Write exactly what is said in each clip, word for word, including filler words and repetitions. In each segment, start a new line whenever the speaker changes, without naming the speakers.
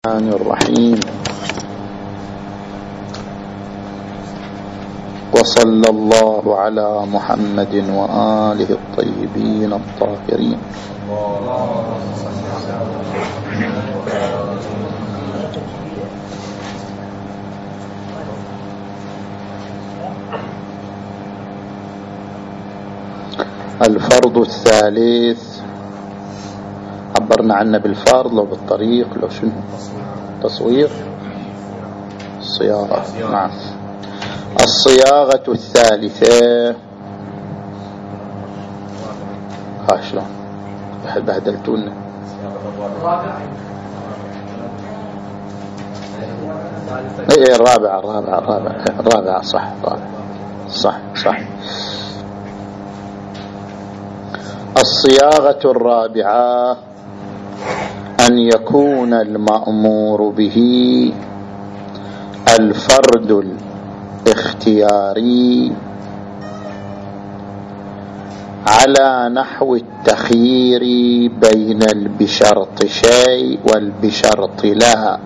الرحمن الرحيم. وصلى الله على محمد وآله الطيبين الطاهرين. الفرض الثالث عبرنا عنه بالفرض لو بالطريق لو شنو تصوير الصياغة. نعم. الصياغة الثالثة ها شلون بهدلتونا. ايه الرابعة الرابعة الرابعة الرابعة صح الرابعة صح صح. الصياغة الرابعة أن يكون المأمور به الفرد الاختياري على نحو التخيير بين البشرط شيء والبشرط لا،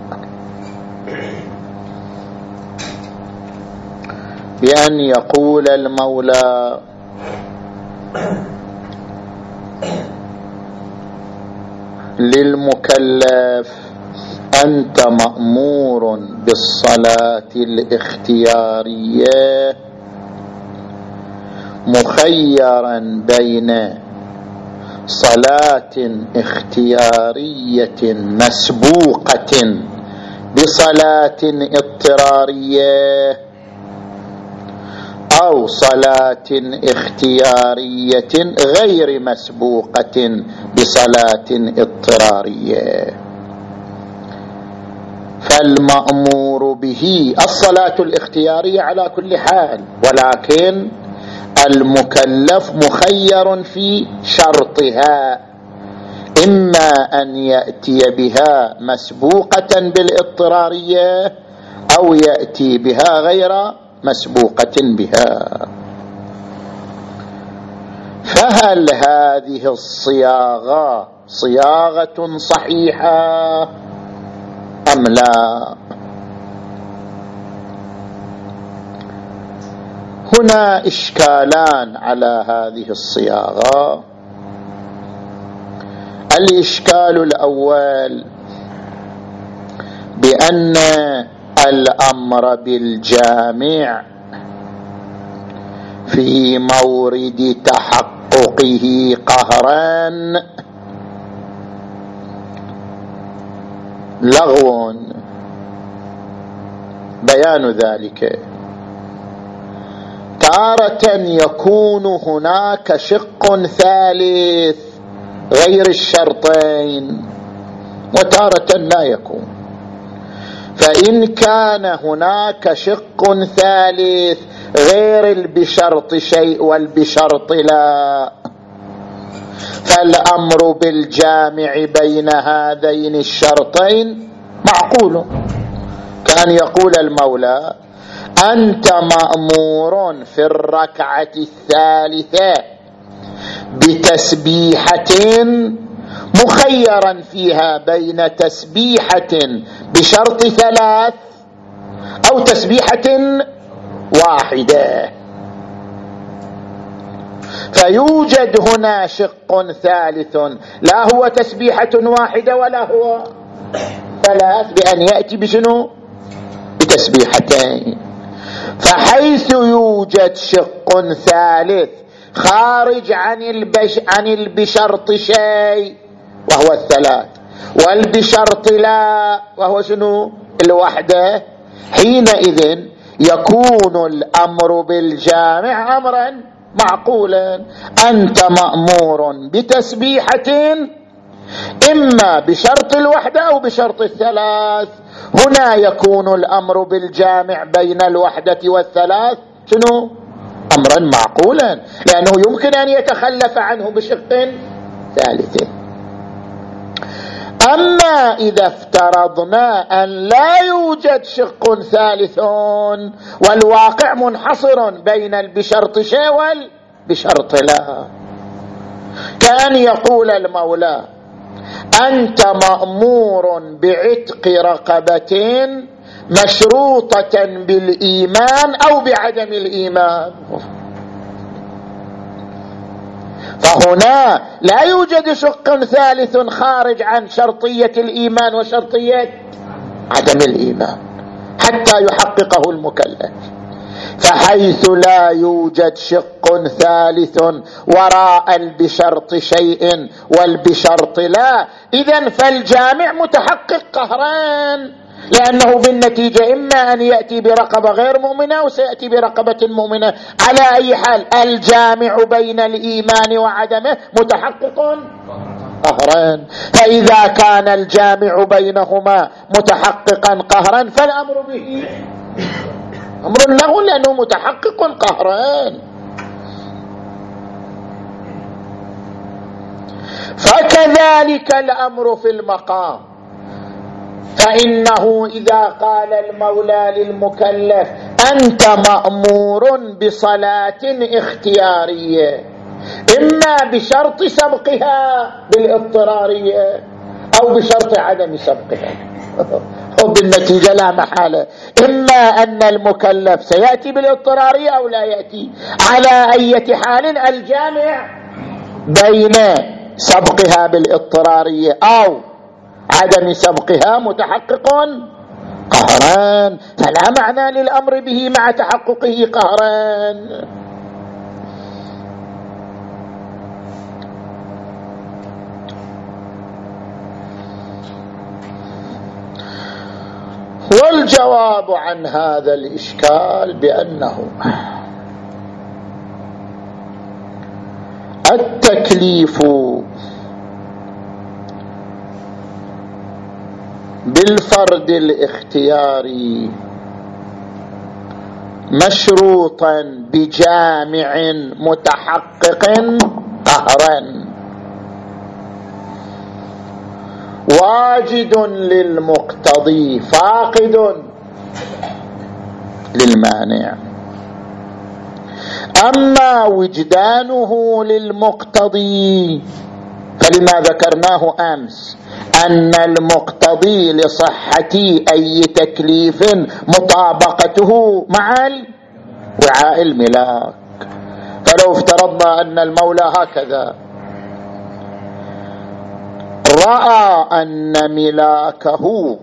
بأن يقول المولى للمكلف أنت مأمور بالصلاة الاختيارية مخيرا بين صلاة اختيارية مسبوقة بصلاة اضطرارية أو صلاة اختيارية غير مسبوقة بصلاة اضطرارية. فالمأمور به الصلاة الاختيارية على كل حال، ولكن المكلف مخير في شرطها، إما أن يأتي بها مسبوقة بالاضطرارية أو يأتي بها غير مسبوقة بها. فهل هذه الصياغة صياغة صحيحة أم لا؟ هنا إشكالان على هذه الصياغة. الإشكال الأول بأن الأمر بالجامع في مورد تحققه قهرا لغو. بيان ذلك تارة يكون هناك شق ثالث غير الشرطين وتارة لا يكون. فإن كان هناك شق ثالث غير بشرط شيء والبشرط لا، فالأمر بالجامع بين هذين الشرطين معقول. كان يقول المولى أنت مأمور في الركعة الثالثة بتسبيحة مخيرا فيها بين تسبيحة بشرط ثلاث أو تسبيحة واحدة. فيوجد هنا شق ثالث لا هو تسبيحة واحدة ولا هو ثلاث، بأن يأتي بشنو؟ بتسبيحتين. فحيث يوجد شق ثالث خارج عن البش عن البشرط شيء وهو الثلاث والبشرط لا وهو شنو؟ الوحدة، حينئذ يكون الأمر بالجامع أمرا معقولا. أنت مأمور بتسبيحة إما بشرط الوحدة أو بشرط الثلاث. هنا يكون الأمر بالجامع بين الوحدة والثلاث شنو؟ أمرا معقولا، لأنه يمكن أن يتخلف عنه بشق ثالث. أما إذا افترضنا أن لا يوجد شق ثالث والواقع منحصر بين البشرط شيء والبشرط لا، كأن يقول المولى أنت مأمور بعتق رقبة مشروطة بالإيمان أو بعدم الإيمان. فهنا لا يوجد شق ثالث خارج عن شرطية الإيمان وشرطية عدم الإيمان حتى يحققه المكلف. فحيث لا يوجد شق ثالث وراء البشرط شيء والبشرط لا، إذن فالجامع متحقق قهران، لأنه بالنتيجة إما أن يأتي برقبة غير مؤمنة أو سيأتي برقبة مؤمنة. على أي حال الجامع بين الإيمان وعدمه متحقق قهران. فإذا كان الجامع بينهما متحققا قهرا فالأمر به أمر له، لأنه متحقق قهران. فكذلك الأمر في المقام، فإنه إذا قال المولى للمكلف أنت مأمور بصلاة اختيارية إما بشرط سبقها بالاضطرارية أو بشرط عدم سبقها، وبالنتيجة لا محالة إما أن المكلف سيأتي بالاضطرارية أو لا يأتي. على أي حال الجامع بين سبقها بالاضطرارية أو عدم سبقها متحقق قهران، فلا معنى للأمر به مع تحققه قهران. والجواب عن هذا الإشكال بأنه التكليف بالفرد الاختياري مشروطا بجامع متحقق قهرا واجد للمقتضي فاقد للمانع. أما وجدانه للمقتضي فلما ذكرناه أمس أن المقتضي لصحة أي تكليف مطابقته مع وعاء الملاك. فلو افترضنا أن المولى هكذا رأى أن ملاكه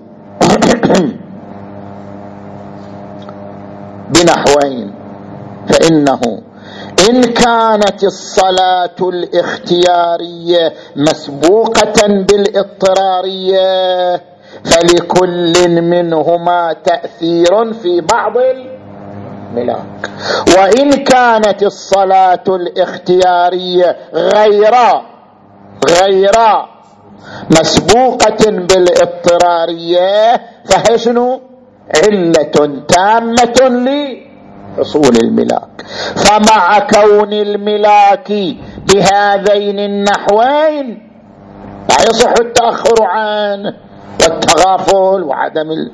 بنحوين، فإنه إن كانت الصلاة الاختيارية مسبوقة بالاضطرارية فلكل منهما تأثير في بعض الملاك، وإن كانت الصلاة الاختيارية غير غير مسبوقة بالاضطرارية فهي شنو؟ علة تامة لحصول الملاك. فمع كون الملاك بهذين النحوين لا يصح التأخر عنه والتغافل وعدم ال...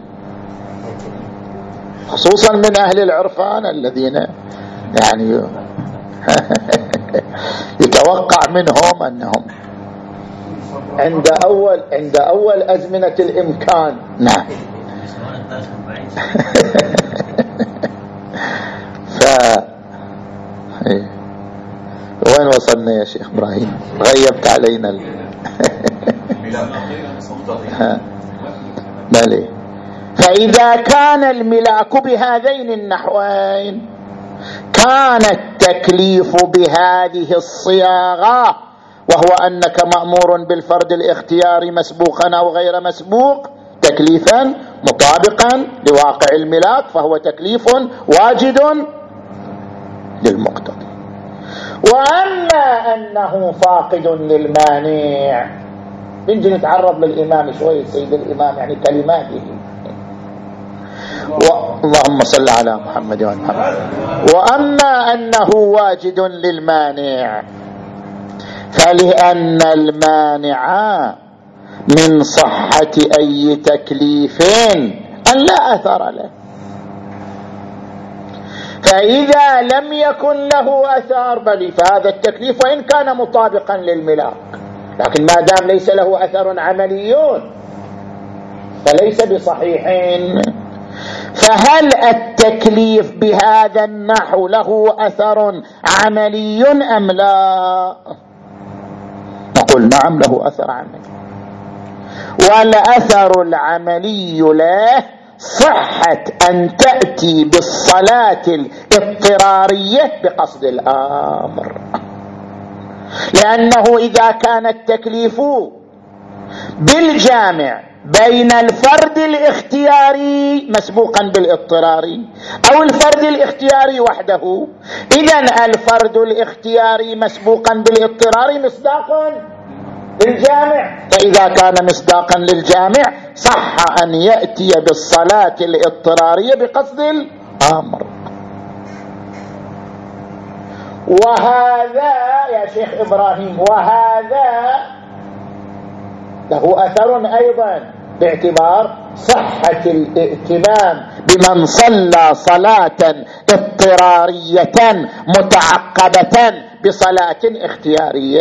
خصوصا من أهل العرفان الذين يعني يتوقع منهم أنهم عند أول عند أول أزمنة الإمكان. نعم. ف وين وصلنا يا شيخ إبراهيم؟ غيبت علينا ال... بلي. فإذا كان الملاك بهذين النحوين كان التكليف بهذه الصياغة، وهو أنك مأمور بالفرد الاختياري مسبوقا أو غير مسبوق تكليفا مطابقا لواقع الملاك، فهو تكليف واجد للمقتضي. وأما أنه فاقد للمانع، نجي نتعرض للإمام شوي سيد الإمام يعني كلماته و... اللهم صل على محمد وعلى محمد. وأما أنه واجد للمانع فلأن المانع من صحة أي تكليف أن لا أثر له، فإذا لم يكن له أثار بل فهذا التكليف وإن كان مطابقا للملاك لكن ما دام ليس له أثر عملي فليس بصحيح. فهل التكليف بهذا النحو له أثر عملي أم لا؟ نقول نعم له أثر عملي، والأثر العملي له صحة أن تأتي بالصلاة الاضطرارية بقصد الأمر، لأنه إذا كان التكليف بالجامع بين الفرد الاختياري مسبوقا بالاضطراري أو الفرد الاختياري وحده، إذن الفرد الاختياري مسبوقا بالاضطراري مصداق للجامع، فإذا كان مصداقا للجامع صح أن يأتي بالصلاة الاضطرارية بقصد الأمر. وهذا يا شيخ إبراهيم وهذا له أثر أيضا باعتبار صحة الائتمام بمن صلى صلاة اضطرارية متعقبة بصلاة اختيارية.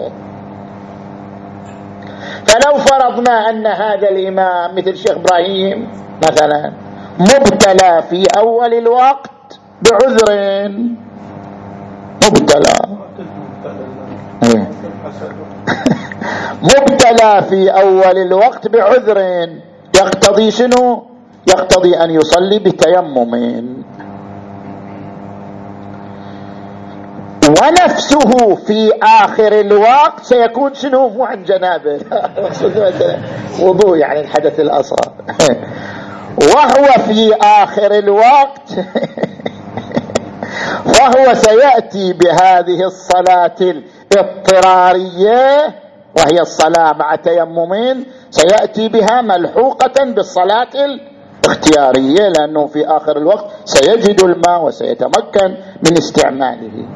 فلو فرضنا أن هذا الإمام مثل شيخ إبراهيم مثلا مبتلى في أول الوقت بعذر، مبتلى مبتلى في أول الوقت بعذر يقتضي شنو؟ يقتضي أن يصلي بتيمم، ونفسه في آخر الوقت سيكون شنو؟ مو عن جنابه وضوء يعني الحدث الأصغر، وهو في آخر الوقت فهو سيأتي بهذه الصلاة الاضطرارية وهي الصلاة مع تيمم، سيأتي بها ملحوقة بالصلاة الاختيارية، لأنه في آخر الوقت سيجد الماء وسيتمكن من استعماله.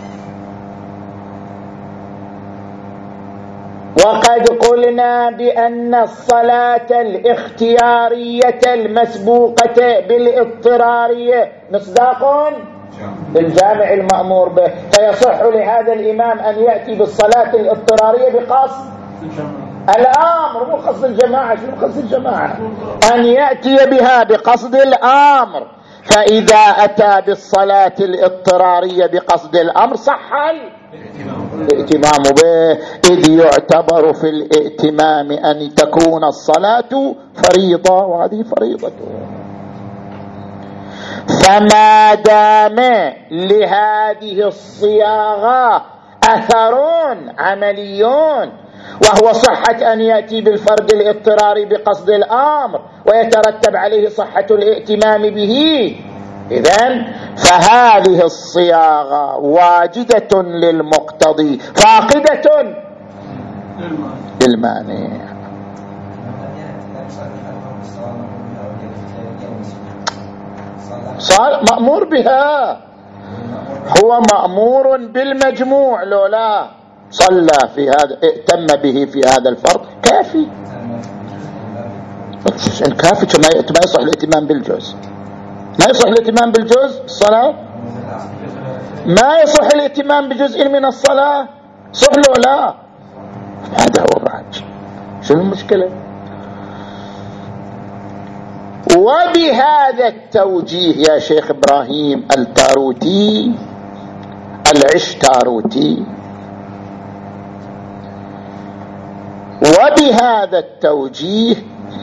وقد قلنا بأن الصلاة الاختيارية المسبوقة بالاضطرارية مصداق للجامع المأمور به، فيصح لهذا الإمام أن يأتي بالصلاة الاضطرارية بقصد الأمر، مو قصد الجماعة. شنو قصد الجماعة؟ أن يأتي بها بقصد الأمر، فإذا أتى بالصلاة الاضطرارية بقصد الأمر صح الائتمام به، إذ يعتبر في الائتمام أن تكون الصلاة فريضة، وهذه فريضته. فما دام لهذه الصياغة أثر عملي وهو صحة أن يأتي بالفرد الاضطراري بقصد الأمر ويترتب عليه صحة الائتمام به، إذن فهذه الصياغة واجدة للمقتضي فاقدة للمانع. صار مأمور بها، هو مأمور بالمجموع، لو لا صلى في هذا ائتم به في هذا الفرض كافي كافي ما يصح الائتمام بالجزء، ما يصح الائتمام بالجزء الصلاة، ما يصح الائتمام بجزء من الصلاة، صح له لا؟ هذا هو الراجح. شنو المشكلة؟ وبهذا التوجيه يا شيخ إبراهيم التاروتي العشتاروتي، وبهذا التوجيه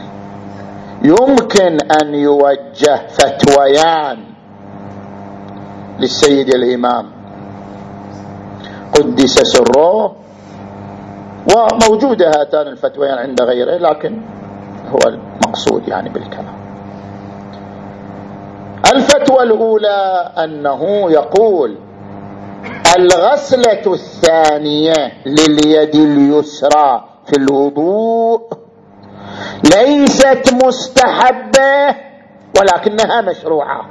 يمكن أن يوجه فتويان للسيد الإمام قدس سره، وموجودة هاتان الفتويان عند غيره، لكن هو المقصود يعني بالكلام. الفتوى الأولى أنه يقول الغسلة الثانية لليد اليسرى في الوضوء ليست مستحبة ولكنها مشروعة،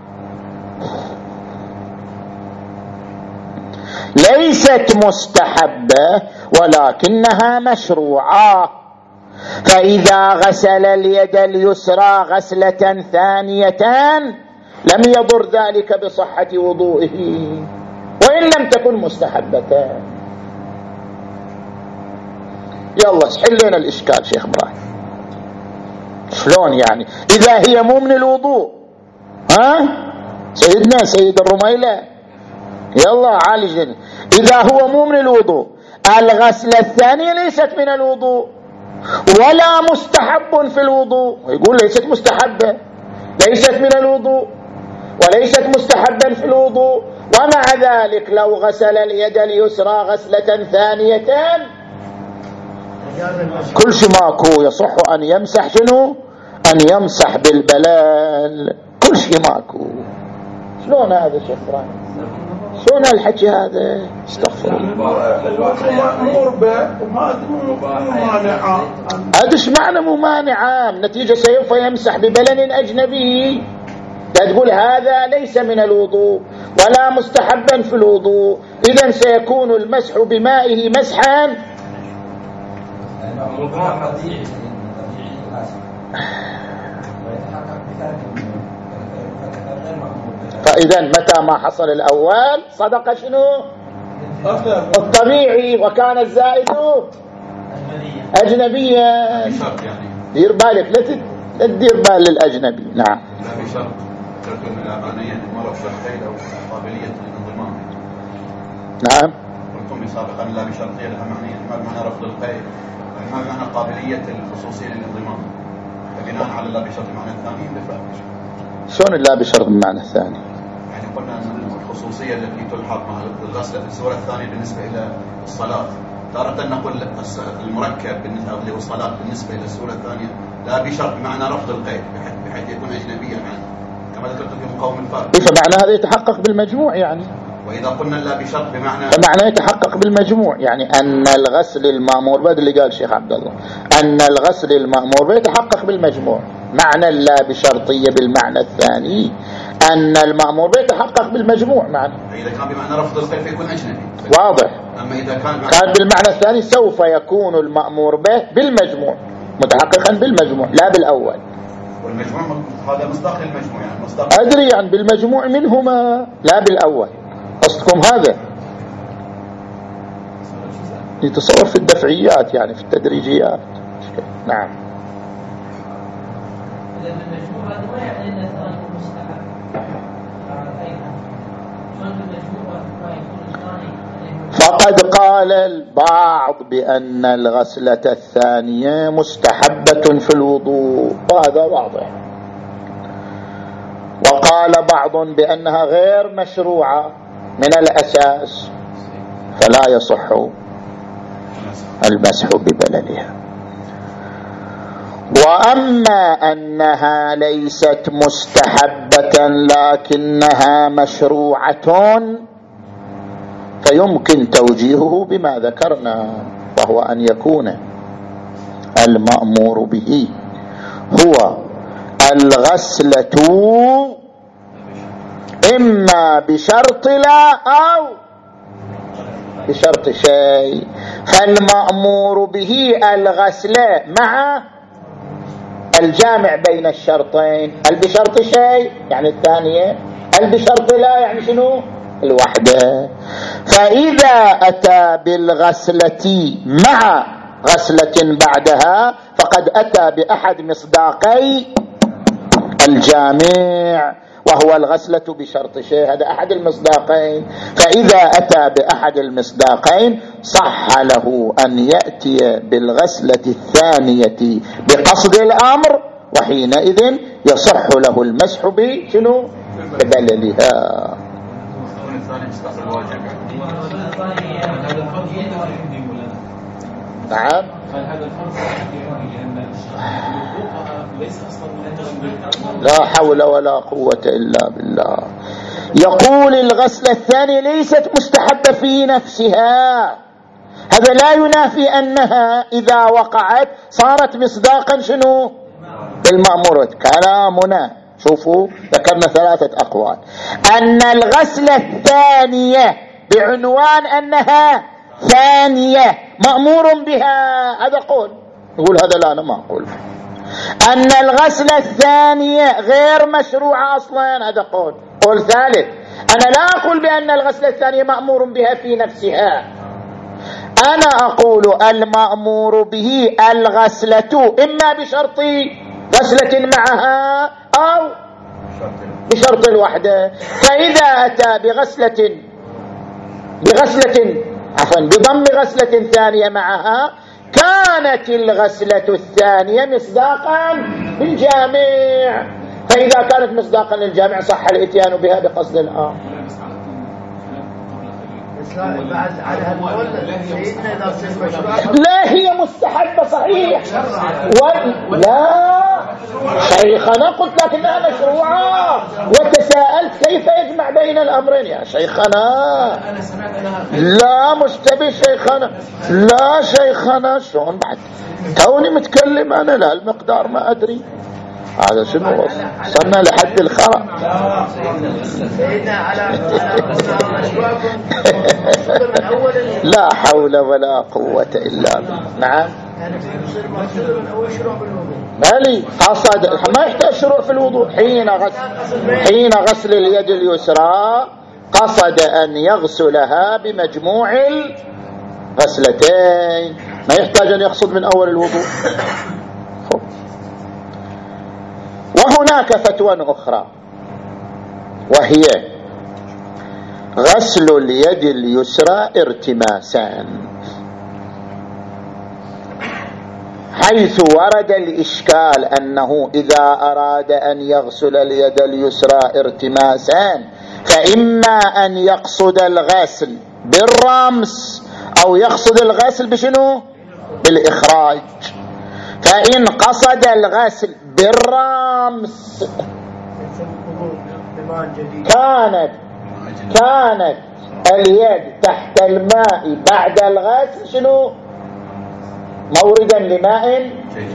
ليست مستحبة ولكنها مشروعة. فإذا غسل اليد اليسرى غسلة ثانية لم يضر ذلك بصحة وضوئه وإن لم تكن مستحبة. يلا حل لنا الإشكال شيخ إبراهيم. شلون يعني إذا هي مو من الوضوء؟ ها سيدنا سيد الرميلة يلا عالجني. إذا هو مو من الوضوء الغسلة الثانية ليست من الوضوء ولا مستحب في الوضوء. يقول ليست مستحبة، ليست من الوضوء وليست مستحبا في الوضوء، ومع ذلك لو غسل اليد اليسرى غسلة ثانية كل شيء ماكو، يصح أن يمسح شنو؟ أن يمسح بالبلال، كل شيء ماكو. شلون هذا شيخ إبراهيم؟ شلون الحكي هذا؟ استغفر الله. هذا ايش معنى ممانعة؟ نتيجة سوف يمسح ببلل أجنبي. تقول هذا ليس من الوضوء ولا مستحبا في الوضوء، إذن سيكون المسح بمائه مسحا فإذا متى ما حصل الأول صدق شنو الطبيعي وكان الزائد أجنبيا. دير بالك لا تدير بال للأجنبي. نعم
لا بشرط شرط من الأمانية مرة شرطين أو قابلية للانضمام.
نعم
قلتم سابقا لا بشرطية لها معنية، ما بمعنى رفض القيد، ما بمعنى قابلية الخصوصية للانضمام، فبناء على لا بشرط المعنى الثاني بفرق.
شلون لا بشرط المعنى الثاني؟
يعني قلنا أن الخصوصية التي تلحق مع الغسلة في الصورة الثانية بالنسبة إلى الصلاة، تارة نقول المركب بالنسبة إلى الصلاة بالنسبة إلى الصورة الثانية لا بشرط بمعنى رفض القيد بحيث يكون أجنبيا عنه كما ذكرت في مقاوم الفرق.
فمعنى هذا يتحقق بالمجموع يعني.
وإذا قلنا لا بشرط بمعنى
فمعنى يتحقق بالمجموع يعني أن الغسل المأمور به اللي قال الشيخ عبد الله أن الغسل المأمور به يتحقق بالمجموع. معنى لا بشرطية بالمعنى الثاني أن المأمور به يتحقق بالمجموع. معنى
إذا كان بمعنى رفض القيد فيكون أجنبي
واضح.
أما إذا كان
كان بالمعنى الثاني سوف يكون المأمور به بالمجموع متحققا بالمجموع لا بالأول.
والمجموع هذا مصداق للمجموع يعني مصداق
أدري يعني بالمجموع منهما لا بالأول. قصدكم هذا يتصور في الدفعيات يعني في التدريجيات. نعم فقد قال البعض بأن الغسلة الثانية مستحبة في الوضوء وهذا واضح، وقال بعض بأنها غير مشروعة من الأساس فلا يصح المسح ببللها. وأما أنها ليست مستحبة لكنها مشروعة فيمكن توجيهه بما ذكرنا، وهو أن يكون المأمور به هو الغسلة إما بشرط لا أو بشرط شيء، فالمأمور به الغسلة مع الجامع بين الشرطين، البشرط شيء يعني الثانية، البشرط لا يعني شنو الوحدة. فإذا أتى بالغسلة مع غسلة بعدها فقد أتى بأحد مصداقي الجامع وهو الغسلة بشرط شيء، هذا أحد المصداقين. فإذا أتى بأحد المصداقين صح له أن يأتي بالغسلة الثانية بقصد الأمر، وحينئذ يصح له المسح بشنو ببللها. نعم لا حول ولا قوة إلا بالله. يقول الغسلة الثانية ليست مستحبة في نفسها، هذا لا ينافي أنها إذا وقعت صارت مصداقا شنو المأمور. كلامنا شوفوا ذكرنا ثلاثة أقوال، أن الغسلة الثانية بعنوان أنها ثانية مأمور بها، هذا قول يقول هذا لا أنا ما أقول. أن الغسلة الثانية غير مشروعة أصلا، هذا قول. قول ثالث، أنا لا أقول بأن الغسلة الثانية مأمور بها في نفسها، أنا أقول المأمور به الغسلة إما بشرط غسلة معها أو بشرط الوحدة. فإذا أتى بغسلة بغسلة عفوا بضم غسلة ثانية معها كانت الغسلة الثانية مصداقا للجامع، فإذا كانت مصداقا للجامع صح الاتيان بها بقصد الآخر. لا هي مستحبة صحيح و... لا شيخنا قلت لك انها مشروعة وتساءلت كيف يجمع بين الامرين يا شيخنا. لا مشتبه شيخنا، لا شيخنا شلون بعد توني متكلم انا، لا المقدار ما ادري هذا شنو وصلنا لحد الخرا. لا حول ولا قوة إلا بالله. نعم مالي قصد ما يحتاج شروع في الوضوء. حين غسل حين غسل اليد اليسرى قصد أن يغسلها بمجموع الغسلتين، ما يحتاج أن يقصد من أول الوضوء. وهناك فتوى أخرى وهي غسل اليد اليسرى ارتماسا، حيث ورد الإشكال أنه إذا أراد أن يغسل اليد اليسرى ارتماسا فإما أن يقصد الغسل بالرمس أو يقصد الغسل بشنو؟ بالإخراج. فإن قصد الغسل بالرمس كانت كانت اليد تحت الماء بعد الغسل شنو؟ موردا لماء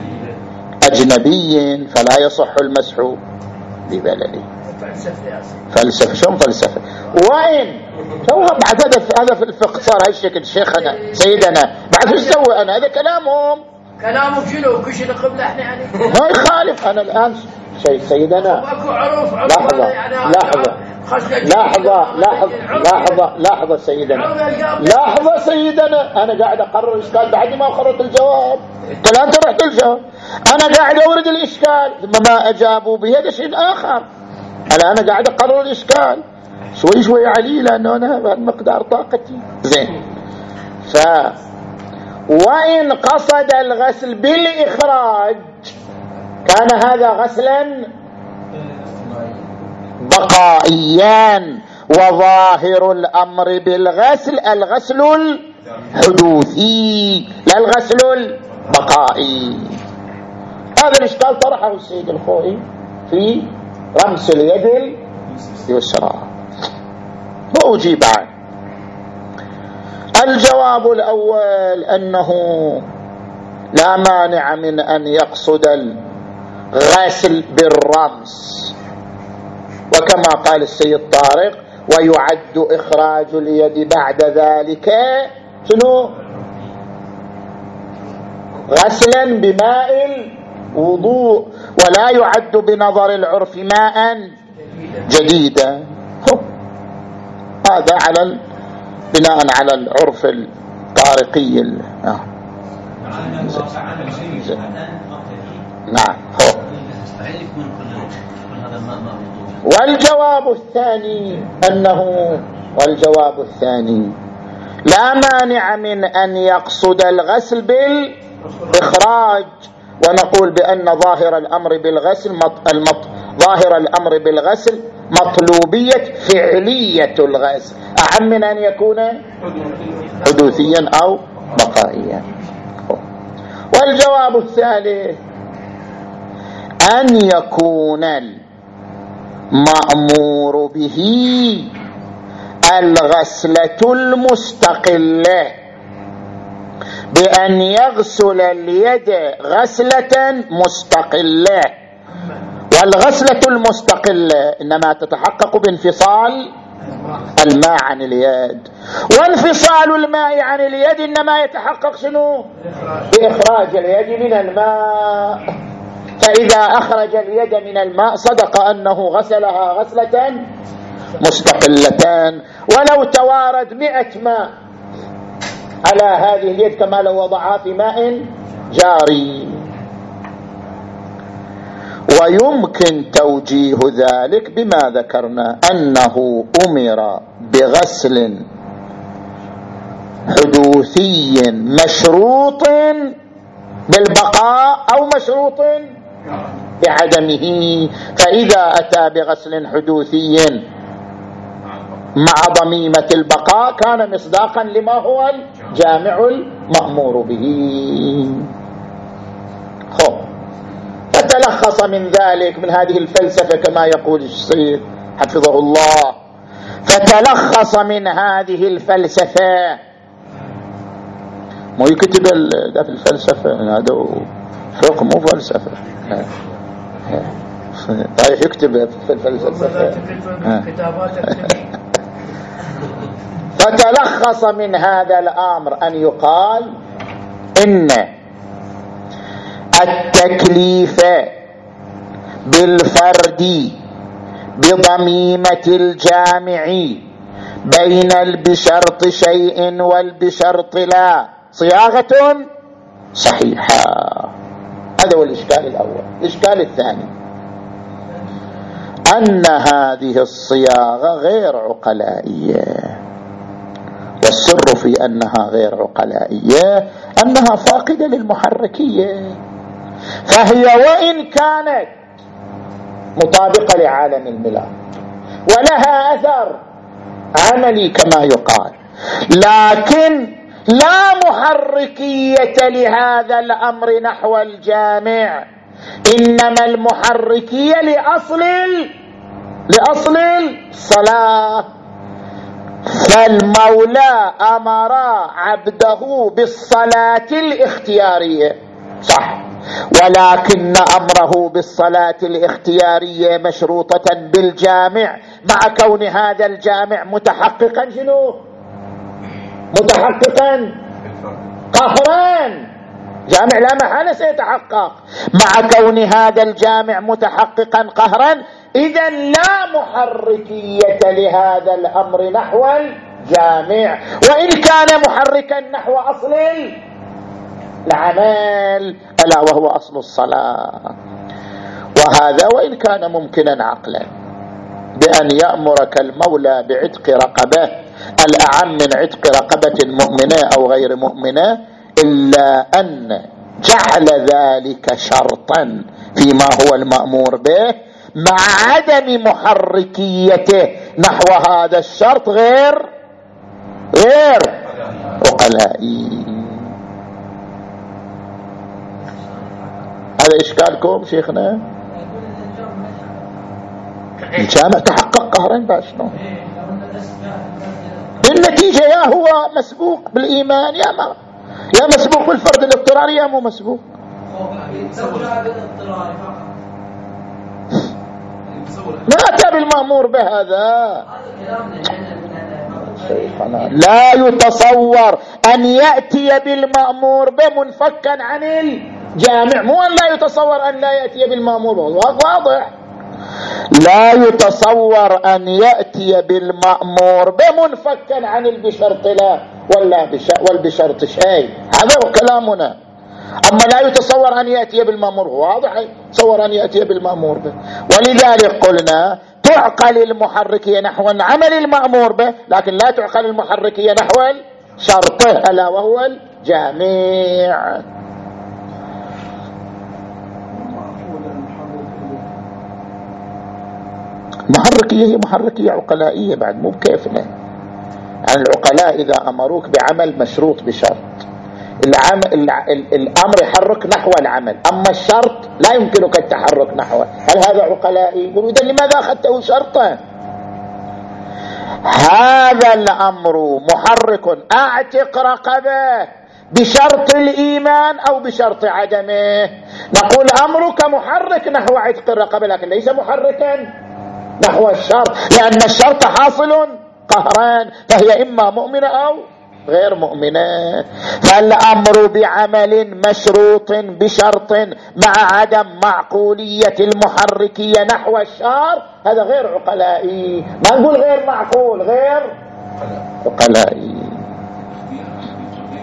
أجنبي فلا يصح المسح ببلده. فلسفة شلون فلسفة؟ وإن توها بعد هذا هذا في الفقه صار هالشكل شيخنا سيدنا بعد ايش سوى أنا؟ هذا كلامهم
كلامه شنو كشي القبلة احنا يعني
ما يخالف. أنا الآن شيء سيدنا لحظة لحظة لحظة لحظة لحظة لحظة سيدنا لحظة سيدنا أنا قاعد أقرر الإشكال بعد ما أخرت الجواب. قال أنت رحت الجواب، أنا قاعد أورد الإشكال ثم ما أجابوا به هذا شيء آخر. أنا أنا قاعد أقرر الإشكال شوي شوي علي لأنه أنا مقدار طاقتي زين. ف وإن قصد الغسل بالإخراج كان هذا غسلا بقائيا، وظاهر الأمر بالغسل الغسل الحدوثي لا الغسل البقائي. هذا الإشكال طرحه السيد الخوئي في رمس اليد اليسرى وأجيب عنه. الجواب الأول أنه لا مانع من أن يقصد الغسل بالرمس، وكما قال السيد طارق ويعد إخراج اليد بعد ذلك شنو؟ غسلا بماء الوضوء، ولا يعد بنظر العرف ماء جديدا. هذا على بناء على العرف الطارقي. آه. نعم. والجواب الثاني أنه والجواب الثاني لا مانع من أن يقصد الغسل بالإخراج، ونقول بأن ظاهر الأمر بالغسل مط... المط... ظاهر الأمر بالغسل مطلوبية فعلية الغسل أهم من أن يكون حدوثيا أو بقائيا. والجواب الثالث أن يكون المأمور به الغسلة المستقلة بأن يغسل اليد غسلة مستقلة، والغسلة المستقلة إنما تتحقق بانفصال الماء عن اليد، وانفصال الماء عن اليد إنما يتحقق شنو؟ بإخراج اليد من الماء. فإذا أخرج اليد من الماء صدق أنه غسلها غسلة مستقلتان. ولو توارد مئة ماء على هذه اليد كما لو وضعها في ماء جاري. ويمكن توجيه ذلك بما ذكرنا أنه أمر بغسل حدوثي مشروط بالبقاء أو مشروط بعدمه، فإذا أتى بغسل حدوثي مع ضميمة البقاء كان مصداقا لما هو الجامع المأمور به. خب، فتلخص من ذلك من هذه الفلسفة كما يقول الشيخ حفظه الله، فتلخص من هذه الفلسفة، مو يكتب ده في الفلسفة هذا فقه مو فلسفة، رايح يكتب في الفلسفة. فتلخص من هذا الأمر أن يقال إن التكليف بالفرد بضميمة الجامع بين البشرط شيء والبشرط لا صياغة صحيحة. هذا هو الإشكال الأول. الإشكال الثاني أن هذه الصياغة غير عقلائية، والسر في أنها غير عقلائية أنها فاقدة للمحركية، فهي وإن كانت مطابقة لعالم الملاك ولها أثر عملي كما يقال، لكن لا محركية لهذا الأمر نحو الجامع، إنما المحركية لأصل لأصل الصلاة. فالمولى أمر عبده بالصلاة الاختيارية صح، ولكن أمره بالصلاة الاختيارية مشروطة بالجامع، مع كون هذا الجامع متحققا شنو؟ متحققا قهرا، جامع لا محالة سيتحقق، مع كون هذا الجامع متحققا قهرا، إذا لا محركية لهذا الأمر نحو الجامع، وإن كان محركا نحو أصل العمل ألا وهو أصل الصلاة. وهذا وإن كان ممكنا عقلا بأن يأمرك المولى بعتق رقبة الأعم من عتق رقبة مؤمنة أو غير مؤمنة، إلا أن جعل ذلك شرطا فيما هو المأمور به مع عدم محركيته نحو هذا الشرط غير غير عقلائي. هذا إشكالكم شيخنا؟ الجامع تحقق قهرا باشنو بالنتيجة، يا هو مسبوق بالإيمان يا ما يا مسبوق بالفرد الاضطراري يا مو مسبوق. ما أتى بالمأمور بهذا. لا يتصور أن يأتي بالمأمور بمنفكا عن الجامع، مو أن لا يتصور أن لا يأتي بالمأمور، واضح. لا يتصور أن يأتي بالمأمور بمنفكا عن البشرط لا ولا والبشرط شيء، هذا هو كلامنا. أما لا يتصور أن يأتي بالمأمور، واضح يتصور أن يأتي بالمأمور به. ولذلك قلنا تعقل المحركية نحو عمل المأمور به، لكن لا تعقل المحركية نحو شرطه ألا وهو الجامع. محركية هي محركية عقلائية بعد، مو بكيفنا. يعني العقلاء إذا أمروك بعمل مشروط بشرط، العمل الأمر يحرك نحو العمل، أما الشرط لا يمكنك التحرك نحوه، هل هذا عقلائي؟ يقولوا إذا لماذا أخذته شرطا؟ هذا الأمر محرك، أعتق رقبة بشرط الإيمان أو بشرط عدمه، نقول أمرك محرك نحو عتق الرقبة، لكن ليس محركا نحو الشرط، لأن الشرط حاصل قهران، فهي إما مؤمنة أو غير مؤمنة. فالأمر بعمل مشروط بشرط مع عدم معقولية المحركية نحو الشرط هذا غير عقلائي، ما نقول غير معقول، غير عقلائي.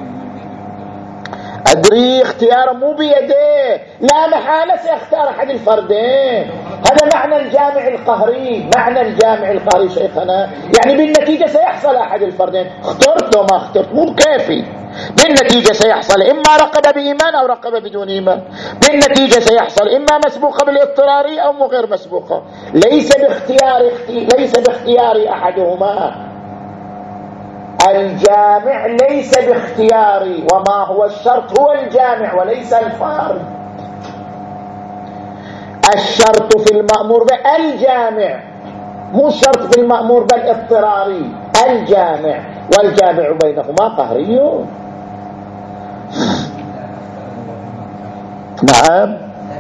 أدري اختياره مو بيده، لا محالة سيختار أحد الفردين. هذا معنى الجامع القهري. معنى الجامع القهري شيخنا يعني بالنتيجة سيحصل أحد الفردين، اخترت لو ما اخترت مو كافي. بالنتيجة سيحصل إما رقبة بإيمان أو رقبة بدون إيمان. بالنتيجة سيحصل إما مسبوقة بالاضطراري أو غير مسبوقة. ليس باختيار ليس باختيار أحدهما. الجامع ليس باختياري، وما هو الشرط هو الجامع وليس الفرد. الشرط في المأمور بالجامع، مو الشرط في المأمور بالاضطراري، الجامع، والجامع بينهما قهري. نعم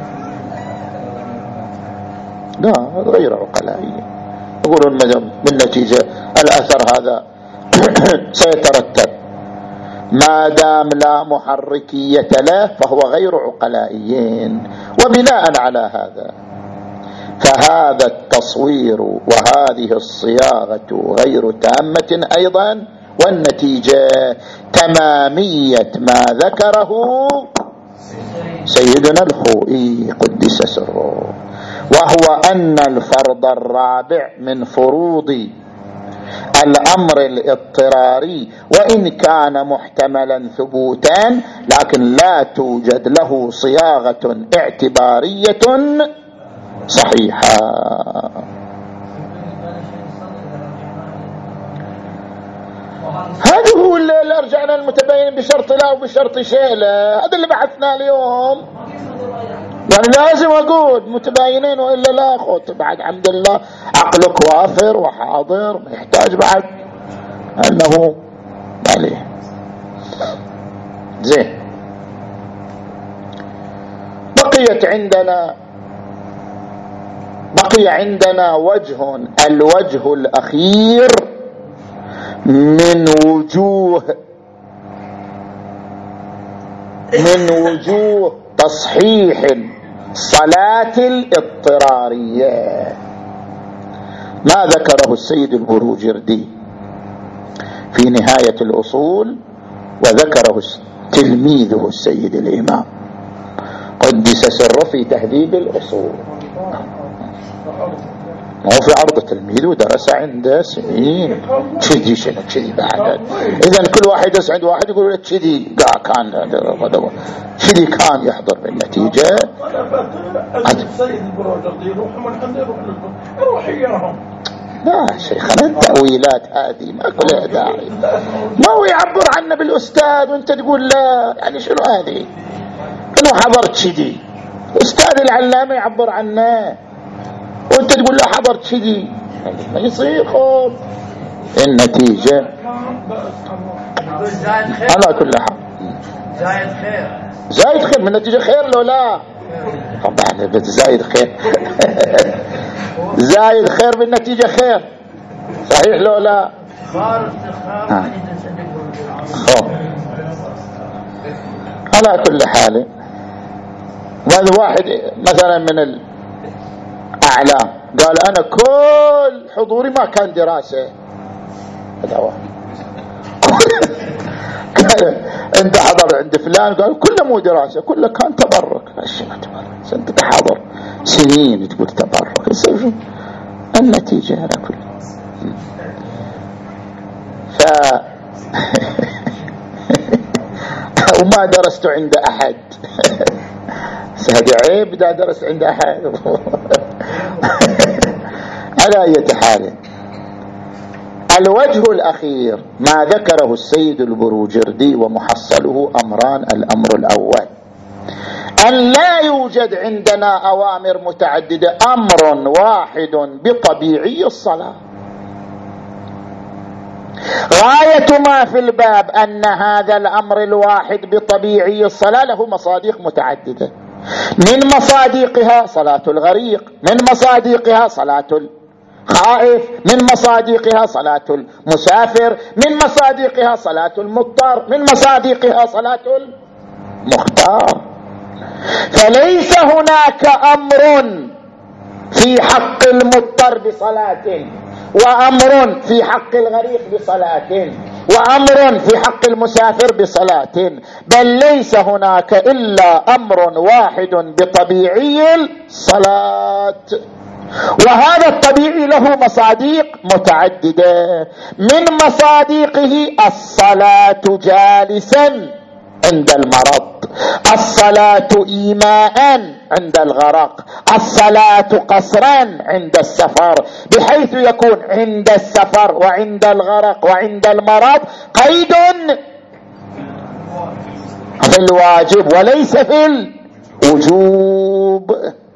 لا غير عقلائي. يقولون بالنتيجة الأثر هذا سيترتب ما دام لا محركية له فهو غير عقلائيين. وبناء على هذا فهذا التصوير وهذه الصياغة غير تامة أيضا، والنتيجة تمامية ما ذكره سيدنا الخوئي قدس سره، وهو أن الفرض الرابع من فروض الأمر الاضطراري وإن كان محتملا ثبوتا لكن لا توجد له صياغة اعتبارية صحيحة. هذا هو اللي رجعنا المتبين بشرط لا وبشرط شيء لا. هذا اللي بحثنا اليوم. يعني لازم أقول متباينين وإلا لا أخذ بعد. الحمد لله عقلك وافر وحاضر، ما يحتاج بعد أنه عليه زين. بقيت عندنا بقي عندنا وجه، الوجه الأخير من وجوه من وجوه تصحيح الصلاة الاضطرارية ما ذكره السيد البروجردي في نهاية الأصول، وذكره تلميذه السيد الإمام قدس سره في تهذيب الأصول. ما هو في عرض تلميذ ودرس عنده سنين كذي شنو كذي بعد. إذن كل واحد يدرس عند واحد يقول لك كذي كان كذي كان يحضر بالنتيجة. السيد البروجردي يروح من عنده يروح يروح يراهم. لا شيخنا التأويلات هذه ما كلها داعي. ما هو يعبر عنه بالأستاذ وانت تقول لا، يعني شنو هذه؟ انه حضرت كذي، أستاذ العلامة يعبر عنه وانت تقول له حضرت كذي، ما يصير. خب النتيجة على كل حال
زايد خير
زايد خير من النتيجة خير لو لا طبعا بس زايد خير زايد خير بالنتيجة خير صحيح لو لا خار استخار. على كل حال هذا واحد مثلا من الأعلام قال أنا كل حضوري ما كان دراسة. هذا واحد قال أنت حضر عند فلان قال كله مو دراسة كله كان تبرك. أشياء تبرك أنت تحضر سنين تقول تبرك يصير شو النتيجة على كل. ف وما درست عند أحد هذا عيب دا درس عند أحد. على أي حال الوجه الأخير ما ذكره السيد البروجردي ومحصله أمران. الأمر الأول أن لا يوجد عندنا أوامر متعددة، أمر واحد بطبيعي الصلاة. غاية ما في الباب أن هذا الأمر الواحد بطبيعي الصلاة له مصادق متعددة، من مصادقها صلاة الغريق، من مصادقها صلاة الخائف، من مصادقها صلاة المسافر، من مصادقها صلاة المضطر، من مصادقها صلاة المختار. فليس هناك أمر في حق المضطر بصلاة وأمر في حق الغريق بصلاة. وأمر في حق المسافر بصلاة، بل ليس هناك إلا أمر واحد بطبيعي الصلاة، وهذا الطبيعي له مصادق متعددة. من مصادقه الصلاة جالسا عند المرض، الصلاة إيماء عند الغرق، الصلاة قصرا عند السفر، بحيث يكون عند السفر وعند الغرق وعند المرض قيد في الواجب وليس في الوجوب.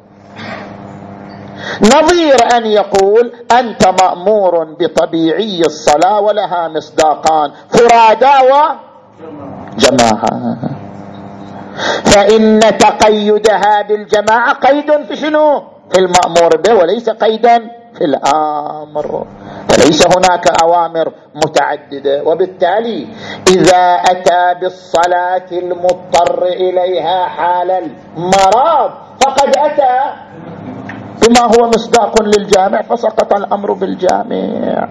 نظير أن يقول أنت مأمور بطبيعي الصلاة ولها مصداقان، فرادى وجماعة، فإن تقيدها بالجماعة قيد في شنو؟ في المأمور به وليس قيدا في الآمر، فليس هناك أوامر متعددة. وبالتالي إذا أتى بالصلاة المضطر إليها حال المرض فقد أتى بما هو مصداق للجامع فسقط الأمر بالجامع.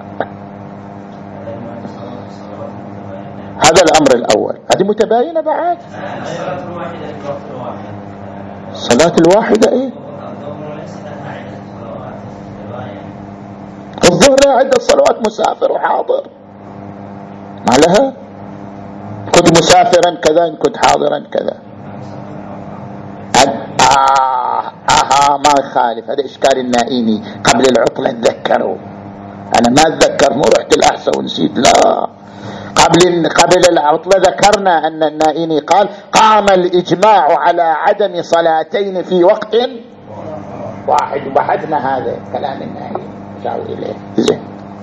هذا الأمر الأول. هذه متباينة بعد الصلاة الواحدة إيه؟ الظهر عدة صلوات مسافر وحاضر، ما لها كنت مسافرا كذا إن كنت حاضرا كذا. آه آه ما يخالف، هذا إشكال النائيني. قبل العطلة تذكروا، أنا ما أتذكر، مو رحت الأحساء ونسيت، لا قبل قبل العطلة ذكرنا أن النائيني قال قام الإجماع على عدم صلاتين في وقت واحد، وبحثنا هذا كلام النائيني شاو إليه زين.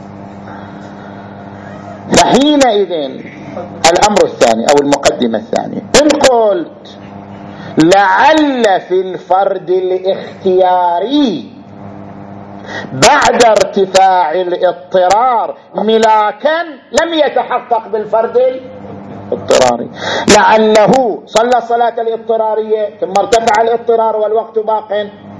فحينئذ الأمر الثاني أو المقدمة الثانية، إن قلت لعل في الفرد الاختياري بعد ارتفاع الاضطرار ملاكا لم يتحقق بالفرد الاضطراري، لعله صلى صلاة الاضطرارية ثم ارتفع الاضطرار والوقت باق،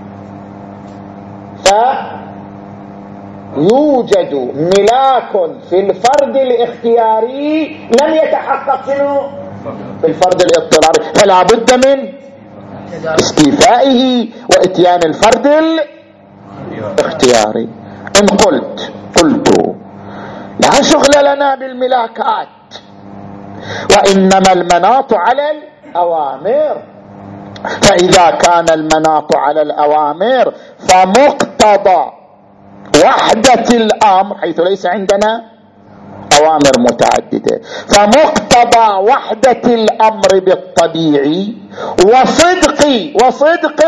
فيوجد ملاك في الفرد الاختياري لم يتحقق شنو في الفرد الاضطراري، فلا بد من استيفائه واتيان الفرد الاختياري. إن قلت قلت لا شغل لنا بالملاكات، وإنما المناط على الأوامر، فإذا كان المناط على الأوامر فمقتضى وحدة الأمر، حيث ليس عندنا أوامر متعددة، فمقتضى وحدة الأمر بالطبيعي وصدق وصدق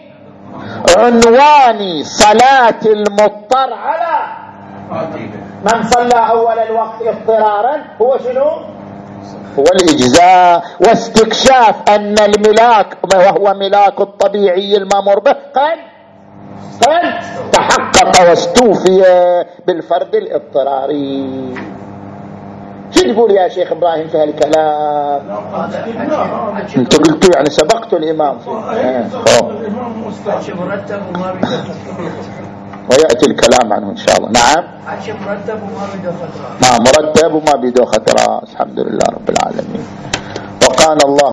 عنوان صلاة المضطر على من صلى أول الوقت اضطرارا هو شنو؟ هو الإجزاء، واستكشاف أن الملاك وهو ملاك الطبيعي المأمور به قد قد تحقق واستوفي بالفرد الاضطراري. شو تقول يا شيخ إبراهيم في هالكلام؟ انت قلتوا يعني سبقت الإمام ويأتي الكلام عنه إن شاء الله. نعم
مرتب وما بيده خطرات.
نعم مرتب وما بيده خطرات. الحمد لله رب العالمين. وقال الله